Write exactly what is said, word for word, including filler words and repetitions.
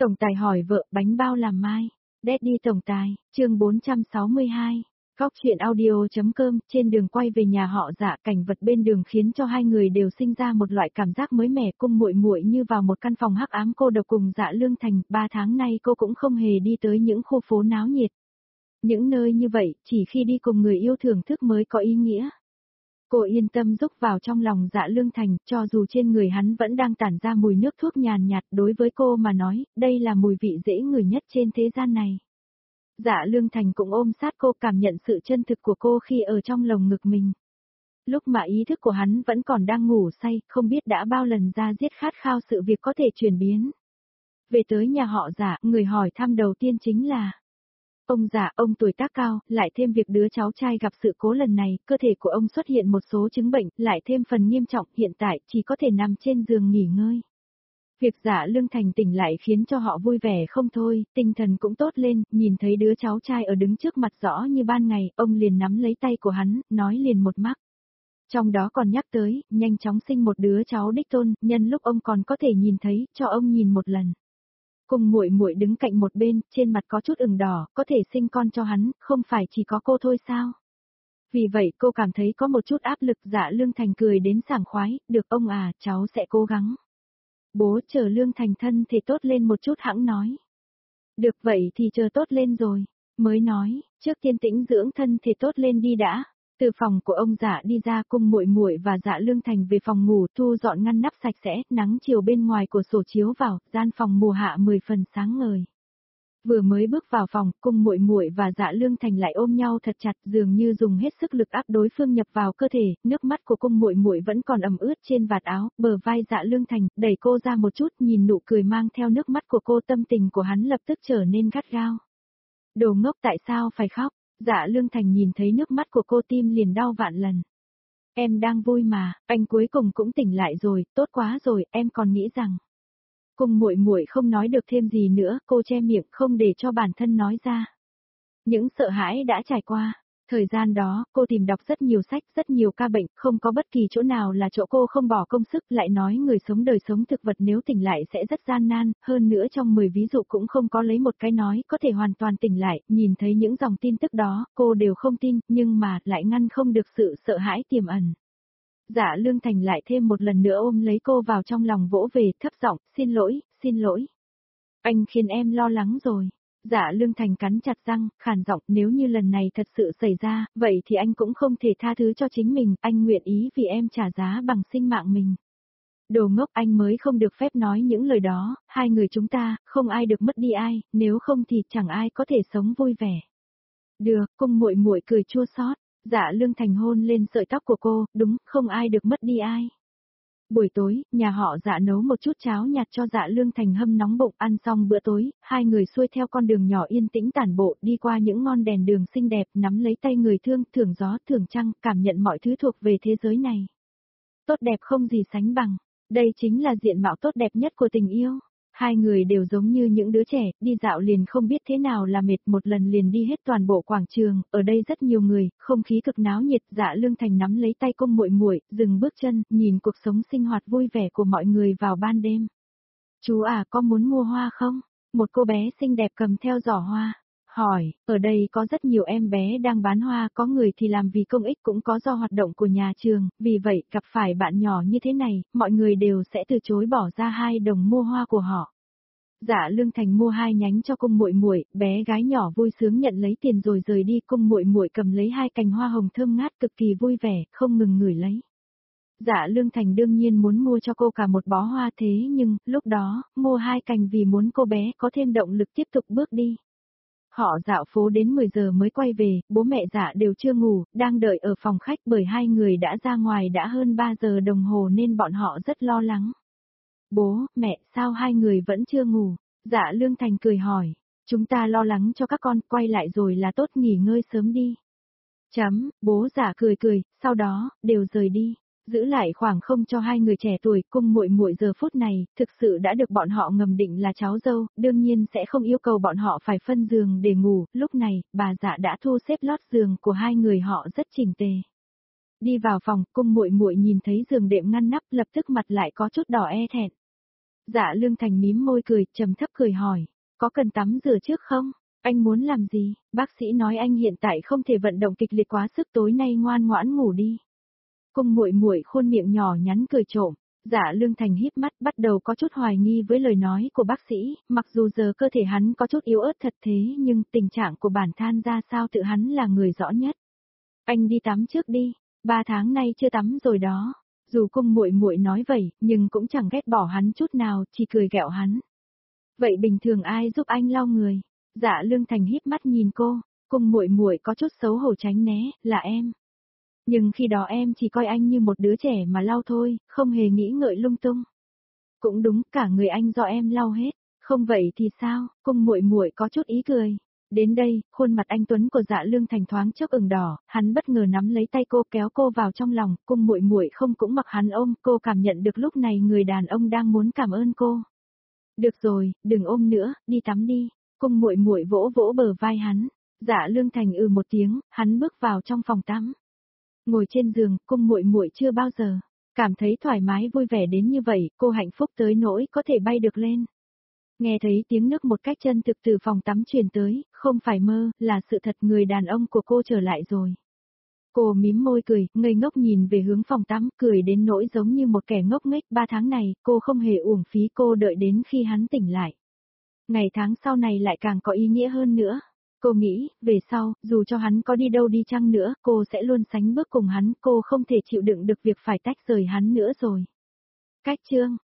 Tổng tài hỏi vợ bánh bao làm mai. Daddy tổng tài, chương bốn trăm sáu mươi hai. Góc truyện audio.com. Trên đường quay về nhà họ Dạ, cảnh vật bên đường khiến cho hai người đều sinh ra một loại cảm giác mới mẻ. Cung muội muội như vào một căn phòng hắc ám cô độc cùng Dạ Lương Thành. Ba tháng nay cô cũng không hề đi tới những khu phố náo nhiệt. Những nơi như vậy, chỉ khi đi cùng người yêu thưởng thức mới có ý nghĩa. Cô yên tâm rúc vào trong lòng Dạ Lương Thành, cho dù trên người hắn vẫn đang tản ra mùi nước thuốc nhàn nhạt, đối với cô mà nói, đây là mùi vị dễ ngửi nhất trên thế gian này. Dạ Lương Thành cũng ôm sát cô, cảm nhận sự chân thực của cô khi ở trong lồng ngực mình. Lúc mà ý thức của hắn vẫn còn đang ngủ say, không biết đã bao lần ra giết khát khao sự việc có thể chuyển biến. Về tới nhà họ Dạ, người hỏi thăm đầu tiên chính là ông Dạ. Ông tuổi tác cao, lại thêm việc đứa cháu trai gặp sự cố lần này, cơ thể của ông xuất hiện một số chứng bệnh, lại thêm phần nghiêm trọng, hiện tại chỉ có thể nằm trên giường nghỉ ngơi. Việc Dạ Lương Thành tỉnh lại khiến cho họ vui vẻ không thôi, tinh thần cũng tốt lên, nhìn thấy đứa cháu trai ở đứng trước mặt rõ như ban ngày, ông liền nắm lấy tay của hắn, nói liền một mắc. Trong đó còn nhắc tới, nhanh chóng sinh một đứa cháu đích tôn, nhân lúc ông còn có thể nhìn thấy, cho ông nhìn một lần. Cùng muội muội đứng cạnh một bên, trên mặt có chút ửng đỏ, có thể sinh con cho hắn, không phải chỉ có cô thôi sao? Vì vậy cô cảm thấy có một chút áp lực. Dạ Lương Thành cười đến sảng khoái, được ông à, cháu sẽ cố gắng. Bố chờ Lương Thành thân thể tốt lên một chút hẵng nói. Được vậy thì chờ tốt lên rồi, mới nói, trước tiên tĩnh dưỡng thân thể tốt lên đi đã. Từ phòng của ông Dạ đi ra, cùng muội muội và Dạ Lương Thành về phòng ngủ, thu dọn ngăn nắp sạch sẽ, nắng chiều bên ngoài của sổ chiếu vào, gian phòng mùa hạ mười phần sáng ngời. Vừa mới bước vào phòng, cùng muội muội và Dạ Lương Thành lại ôm nhau thật chặt, dường như dùng hết sức lực áp đối phương nhập vào cơ thể, nước mắt của cung muội muội vẫn còn ẩm ướt trên vạt áo, bờ vai Dạ Lương Thành đẩy cô ra một chút, nhìn nụ cười mang theo nước mắt của cô, tâm tình của hắn lập tức trở nên gắt gao. Đồ ngốc, tại sao phải khóc? Dạ Lương Thành nhìn thấy nước mắt của cô tim liền đau vạn lần. Em đang vui mà, anh cuối cùng cũng tỉnh lại rồi, tốt quá rồi, em còn nghĩ rằng. Cùng muội muội không nói được thêm gì nữa, cô che miệng không để cho bản thân nói ra. Những sợ hãi đã trải qua. Thời gian đó, cô tìm đọc rất nhiều sách, rất nhiều ca bệnh, không có bất kỳ chỗ nào là chỗ cô không bỏ công sức, lại nói người sống đời sống thực vật nếu tỉnh lại sẽ rất gian nan, hơn nữa trong mười ví dụ cũng không có lấy một cái nói có thể hoàn toàn tỉnh lại, nhìn thấy những dòng tin tức đó, cô đều không tin, nhưng mà lại ngăn không được sự sợ hãi tiềm ẩn. Dạ Lương Thành lại thêm một lần nữa ôm lấy cô vào trong lòng vỗ về, thấp giọng, xin lỗi, xin lỗi. Anh khiến em lo lắng rồi. Dạ Lương Thành cắn chặt răng, khàn giọng, nếu như lần này thật sự xảy ra, vậy thì anh cũng không thể tha thứ cho chính mình, anh nguyện ý vì em trả giá bằng sinh mạng mình. Đồ ngốc, anh mới không được phép nói những lời đó, hai người chúng ta, không ai được mất đi ai, nếu không thì chẳng ai có thể sống vui vẻ. Được, cung muội muội cười chua xót. Dạ Lương Thành hôn lên sợi tóc của cô, đúng, không ai được mất đi ai. Buổi tối, nhà họ Dạ nấu một chút cháo nhạt cho Dạ Lương Thành hâm nóng bụng, ăn xong bữa tối, hai người xuôi theo con đường nhỏ yên tĩnh tản bộ, đi qua những ngọn đèn đường xinh đẹp, nắm lấy tay người thương, thưởng gió, thưởng trăng, cảm nhận mọi thứ thuộc về thế giới này. Tốt đẹp không gì sánh bằng, đây chính là diện mạo tốt đẹp nhất của tình yêu. Hai người đều giống như những đứa trẻ, đi dạo liền không biết thế nào là mệt, một lần liền đi hết toàn bộ quảng trường, ở đây rất nhiều người, không khí cực náo nhiệt. Dạ Lương Thành nắm lấy tay cung muội muội, dừng bước chân, nhìn cuộc sống sinh hoạt vui vẻ của mọi người vào ban đêm. Chú à, có muốn mua hoa không? Một cô bé xinh đẹp cầm theo giỏ hoa, hỏi, ở đây có rất nhiều em bé đang bán hoa, có người thì làm vì công ích cũng có do hoạt động của nhà trường, vì vậy gặp phải bạn nhỏ như thế này, mọi người đều sẽ từ chối bỏ ra hai đồng mua hoa của họ. Dạ Lương Thành mua hai nhánh cho cung muội muội, bé gái nhỏ vui sướng nhận lấy tiền rồi rời đi, cung muội muội cầm lấy hai cành hoa hồng thơm ngát cực kỳ vui vẻ, không ngừng ngửi lấy. Dạ Lương Thành đương nhiên muốn mua cho cô cả một bó hoa, thế nhưng, lúc đó, mua hai cành vì muốn cô bé có thêm động lực tiếp tục bước đi. Họ dạo phố đến mười giờ mới quay về, bố mẹ Dạ đều chưa ngủ, đang đợi ở phòng khách bởi hai người đã ra ngoài đã hơn ba giờ đồng hồ nên bọn họ rất lo lắng. Bố, mẹ, sao hai người vẫn chưa ngủ? Dạ Lương Thành cười hỏi, chúng ta lo lắng cho các con, quay lại rồi là tốt, nghỉ ngơi sớm đi. Chấm, bố Dạ cười cười, sau đó, đều rời đi. Giữ lại khoảng không cho hai người trẻ tuổi, cung muội muội giờ phút này, thực sự đã được bọn họ ngầm định là cháu dâu, đương nhiên sẽ không yêu cầu bọn họ phải phân giường để ngủ, lúc này, bà Dạ đã thu xếp lót giường của hai người họ rất chỉnh tề. Đi vào phòng, cung muội muội nhìn thấy giường đệm ngăn nắp, lập tức mặt lại có chút đỏ e thẹn. Dạ Lương Thành mím môi cười, trầm thấp cười hỏi, có cần tắm rửa trước không? Anh muốn làm gì? Bác sĩ nói anh hiện tại không thể vận động kịch liệt quá sức, tối nay ngoan ngoãn ngủ đi. Cung muội muội khuôn miệng nhỏ nhắn cười trộm. Dạ Lương Thành híp mắt, bắt đầu có chút hoài nghi với lời nói của bác sĩ, mặc dù giờ cơ thể hắn có chút yếu ớt thật thế nhưng tình trạng của bản thân ra sao tự hắn là người rõ nhất. Anh đi tắm trước đi, ba tháng nay chưa tắm rồi đó. Dù cung muội muội nói vậy, nhưng cũng chẳng ghét bỏ hắn chút nào, chỉ cười ghẹo hắn. Vậy bình thường ai giúp anh lau người? Dạ Lương Thành híp mắt nhìn cô, cung muội muội có chút xấu hổ tránh né, là em. Nhưng khi đó em chỉ coi anh như một đứa trẻ mà lau thôi, không hề nghĩ ngợi lung tung. Cũng đúng, cả người anh do em lau hết, không vậy thì sao? Cung muội muội có chút ý cười. Đến đây, khuôn mặt anh tuấn của Dạ Lương Thành thoáng chốc ửng đỏ, hắn bất ngờ nắm lấy tay cô kéo cô vào trong lòng, cung muội muội không cũng mặc hắn ôm, cô cảm nhận được lúc này người đàn ông đang muốn cảm ơn cô. Được rồi, đừng ôm nữa, đi tắm đi. Cung muội muội vỗ vỗ bờ vai hắn. Dạ Lương Thành ừ một tiếng, hắn bước vào trong phòng tắm. Ngồi trên giường, cung muội muội chưa bao giờ cảm thấy thoải mái vui vẻ đến như vậy, cô hạnh phúc tới nỗi có thể bay được lên. Nghe thấy tiếng nước một cách chân thực từ phòng tắm truyền tới, không phải mơ, là sự thật, người đàn ông của cô trở lại rồi. Cô mím môi cười, ngây ngốc nhìn về hướng phòng tắm, cười đến nỗi giống như một kẻ ngốc nghếch. Ba tháng này, cô không hề uổng phí, cô đợi đến khi hắn tỉnh lại. Ngày tháng sau này lại càng có ý nghĩa hơn nữa. Cô nghĩ, về sau, dù cho hắn có đi đâu đi chăng nữa, cô sẽ luôn sánh bước cùng hắn, cô không thể chịu đựng được việc phải tách rời hắn nữa rồi. Cách chương